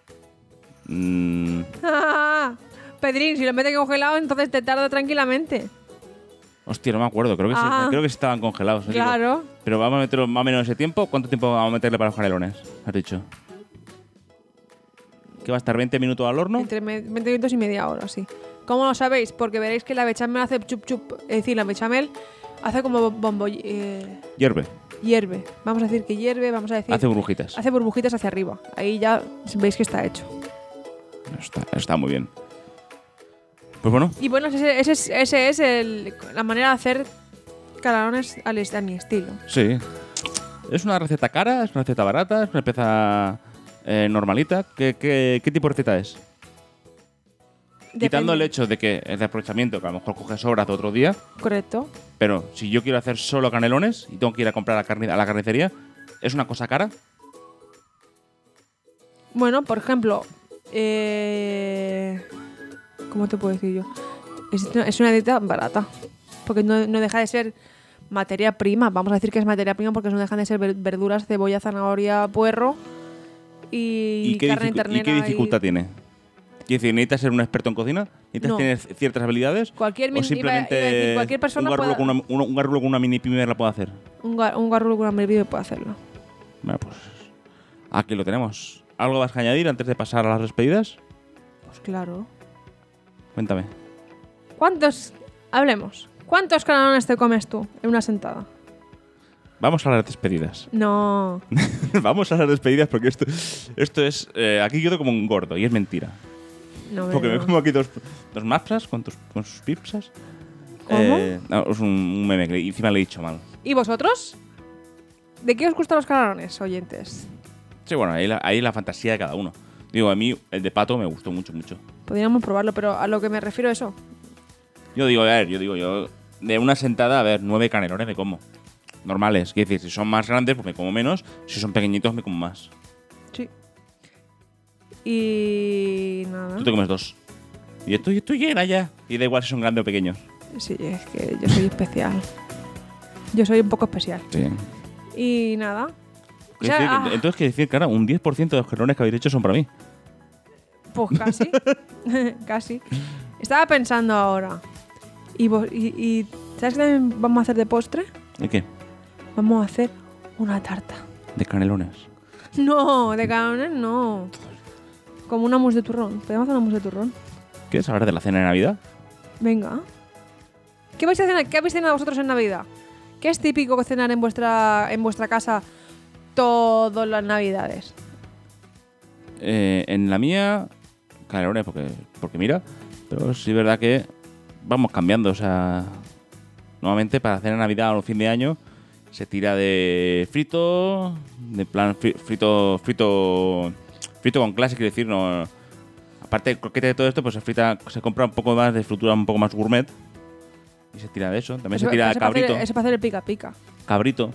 Mm, Pedrín, si lo metes congelado, entonces te tarda tranquilamente. hostia, no me acuerdo, creo que, sí, Ah. creo que sí estaban congelados. no digo. Claro. Pero vamos a meter más o menos ese tiempo. ¿Cuánto tiempo vamos a meterle para los canelones? Has dicho. ¿Qué va a estar veinte minutos al horno? Entre me- veinte minutos y media hora, sí. ¿Cómo lo sabéis? Porque veréis que la bechamel hace chup chup. Es decir, la bechamel hace como bombo... Eh, Hierve, hierve. Vamos a decir que hierve, vamos a decir... hace burbujitas. hace burbujitas hacia arriba. Ahí ya veis que está hecho. Está, está muy bien. Pues bueno, Y bueno, ese, ese es, ese es el- la manera de hacer canelones al est- a mi estilo. sí. Es una receta cara, es una receta barata, es una pieza eh, normalita. ¿Qué, qué, qué tipo de receta es? Quitando Depende. el hecho de que es de aprovechamiento, que a lo mejor coges sobras de otro día, Correcto. pero si yo quiero hacer solo canelones y tengo que ir a comprar a, carni- a la carnicería, ¿es una cosa cara? Bueno, por ejemplo, eh, ¿cómo te puedo decir yo? Es una, es una dieta barata, porque no, no deja de ser materia prima. Vamos a decir que es materia prima porque no dejan de ser ver- verduras, cebolla, zanahoria, puerro y, ¿Y, qué, carne dificu- ternera. ¿y qué dificultad tiene? Quiero decir, ¿necesitas ser un experto en cocina? ¿Necesitas No. tener ciertas habilidades? Cualquier ¿O min- iba- iba a simplemente decir, cualquier persona un, garrulo puede- con una, un, un garrulo con una mini pyme la puede hacer? Un, gar- un garrulo con una mervido puede hacerlo. Bueno, pues aquí lo tenemos. ¿Algo vas a añadir antes de pasar a las despedidas? Pues claro. Cuéntame. ¿Cuántos? Hablemos. ¿Cuántos canelones te comes tú en una sentada? Vamos a las despedidas. No. Vamos a las despedidas porque esto, esto es... Eh, aquí quedo como un gordo y es mentira. no Porque no. me como aquí dos, dos mapsas con, tus, con sus pipsas. ¿Cómo? Eh, no, es un, un meme que encima le he dicho mal. ¿Y vosotros? ¿De qué os gustan los canelones, oyentes? Sí, bueno, ahí la, ahí la fantasía de cada uno. Digo, a mí el de pato me gustó mucho, mucho. Podríamos probarlo, pero a lo que me refiero eso. Yo digo, a ver, yo digo, yo de una sentada, a ver, nueve canelones me como. Normales, quiero decir, si son más grandes, pues me como menos. Si son pequeñitos, me como más. Sí. Y nada. Tú te comes dos. Y estoy, estoy llena ya. Y da igual si son grandes o pequeños. Sí, es que yo soy especial. Yo soy un poco especial. Sí. Y nada. O Quiero sea, decir, ah, entonces, quiero decir, cara, un diez por ciento de los canelones que habéis hecho son para mí. pues casi. Casi. Estaba pensando ahora. Y, vos- y, y ¿sabes qué también vamos a hacer de postre? ¿Y qué? Vamos a hacer una tarta. De canelones. No, de canelones no. Como una mousse de turrón. ¿Podemos hacer una mousse de turrón? ¿Quieres hablar de la cena de Navidad? Venga. ¿Qué vais a cenar? ¿Qué habéis cenado vosotros en Navidad? ¿Qué es típico cenar en vuestra en vuestra casa todas las Navidades? Eh, en la mía, canelones, porque, porque mira, pero sí es verdad que vamos cambiando. O sea, normalmente para hacer Navidad o fin de año se tira de frito, de plan fri- frito, frito, frito con clase, quiero decir, no. Aparte del croquete de todo esto, pues se frita, se compra un poco más de fritura un poco más gourmet y se tira de eso. También Eso- se tira eso para hacer- cabrito, Eso para hacer el pica pica. cabrito.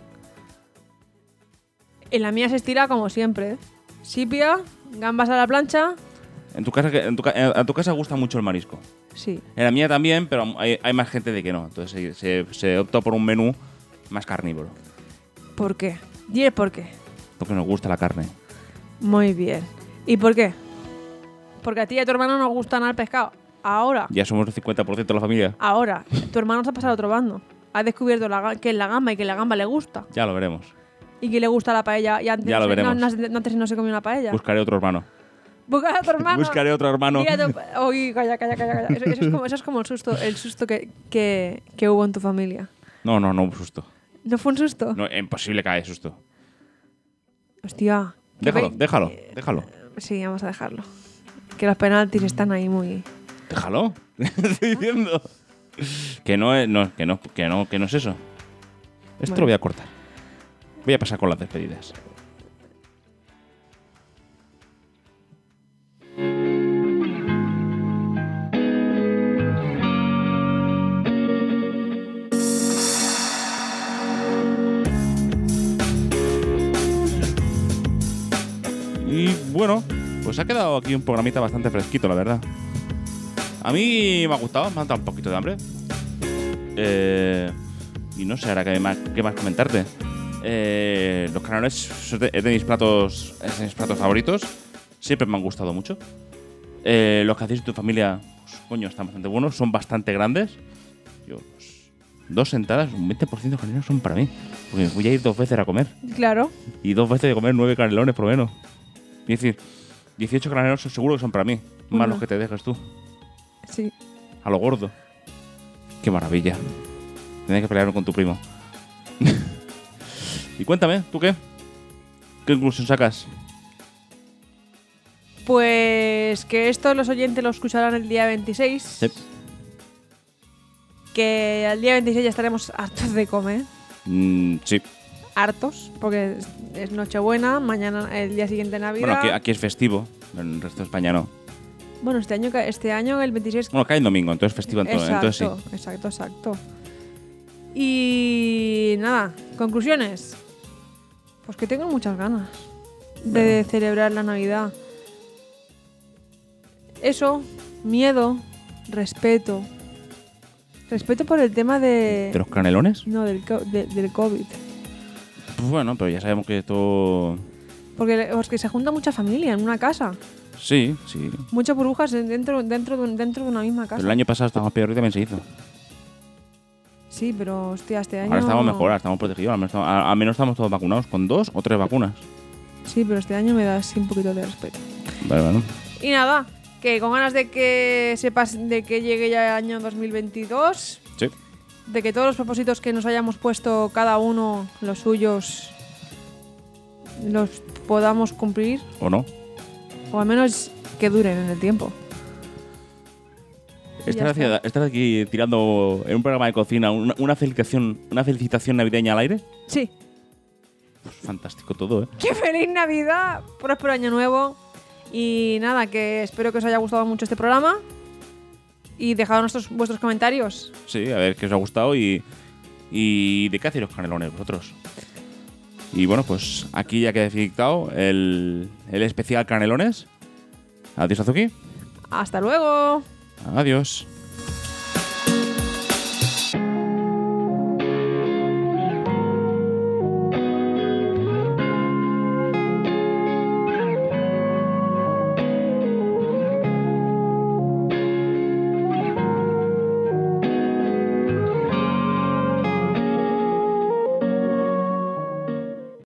En la mía se estira como siempre. ¿eh? Sipia, gambas a la plancha. En tu casa, que- en tu, ca- a tu casa gusta mucho el marisco. Sí. En la mía también, pero hay, hay más gente de que no. Entonces se, se, se opta por un menú más carnívoro. ¿Por qué? Dile por qué. Porque nos gusta la carne. Muy bien. ¿Y por qué? Porque a ti y a tu hermano nos gusta nada el pescado. Ahora, Ya somos el cincuenta por ciento de la familia. ahora, tu hermano se ha pasado a otro bando. Ha descubierto la, ga- que es la gamba y que la gamba le gusta. Ya lo veremos. Y que le gusta la paella. Y antes, Ya lo no se- veremos. No, no- antes no se comió una paella. Buscaré otro hermano. Buscar a tu hermano. Buscaré otro hermano. Dile a tu- Uy, calla, calla, calla. calla. Eso, eso es como, eso es como el susto, el susto que, que, que hubo en tu familia. No, no, no, un susto. ¿No fue un susto? No, imposible caer susto. Hostia. que Déjalo, ve- déjalo, déjalo. Sí, vamos a dejarlo. Que los penaltis están ahí muy... Déjalo. Estoy diciendo. Que no es, no, que no, que no, que no es eso. Esto Vale. lo voy a cortar. Voy a pasar con las despedidas. Y bueno, pues ha quedado aquí un programita bastante fresquito, la verdad. A mí me ha gustado, me ha dado un poquito de hambre. Eh, y no sé ahora qué más, qué más comentarte. Eh, los canelones son de- es de mis platos, es de mis platos favoritos. Siempre me han gustado mucho. Eh, los que hacéis en tu familia, pues, coño, están bastante buenos, son bastante grandes. Yo, pues, dos sentadas, un veinte por ciento de canelones son para mí. Porque voy a ir dos veces a comer. Claro. Y dos veces de comer nueve canelones por lo menos. Es decir, dieciocho canelones seguro que son para mí. Más Ujú. los que te dejes tú. Sí. A lo gordo. Qué maravilla. Tienes que pelearme con tu primo. Y cuéntame, ¿tú qué? ¿Qué conclusión sacas? Pues que esto los oyentes lo escucharán el día veintiséis. Sí. Que al día veintiséis ya estaremos hartos de comer. Mm, sí. Hartos. Porque es, es Nochebuena, mañana, el día siguiente Navidad. Bueno, aquí, aquí es festivo. En el resto de España no. Bueno, este año, ca- este año el veintiséis... Bueno, cae en domingo, entonces festivo en todo. Exacto, Entonces sí. exacto, exacto. Y nada, conclusiones. Pues que tengo muchas ganas de Bueno. celebrar la Navidad. Eso, miedo, respeto. Respeto por el tema de... ¿De los canelones? No, del, co- de- del COVID. Pues bueno, pero ya sabemos que esto... Porque es que se junta mucha familia en una casa. Sí, sí. Muchas burbujas dentro, dentro, de, un- dentro de una misma casa. Pero el año pasado estábamos peor y también se hizo. Sí, pero hostia, este año... Ahora estamos mejor, ahora estamos protegidos. Al menos estamos, a- al menos estamos todos vacunados con dos o tres vacunas. Sí, pero este año me da así un poquito de respeto. Vale, bueno. Y nada, que con ganas de que se pase, de que llegue ya el año dos mil veintidós Sí. de que todos los propósitos que nos hayamos puesto cada uno, los suyos, los podamos cumplir. ¿O no? O al menos que duren en el tiempo. Estás, hacia, ¿Estás aquí tirando en un programa de cocina una, una, felicitación, una felicitación navideña al aire? Sí. Pues fantástico todo, ¿eh? ¡Qué feliz Navidad! Próspero año nuevo. Y nada, que espero que os haya gustado mucho este programa. Y dejad nuestros, vuestros comentarios. Sí, a ver qué os ha gustado y, y de qué hacéis los canelones vosotros. Y bueno, pues aquí ya queda dictado el, el especial canelones. Adiós, Azuki. ¡Hasta luego! Adiós.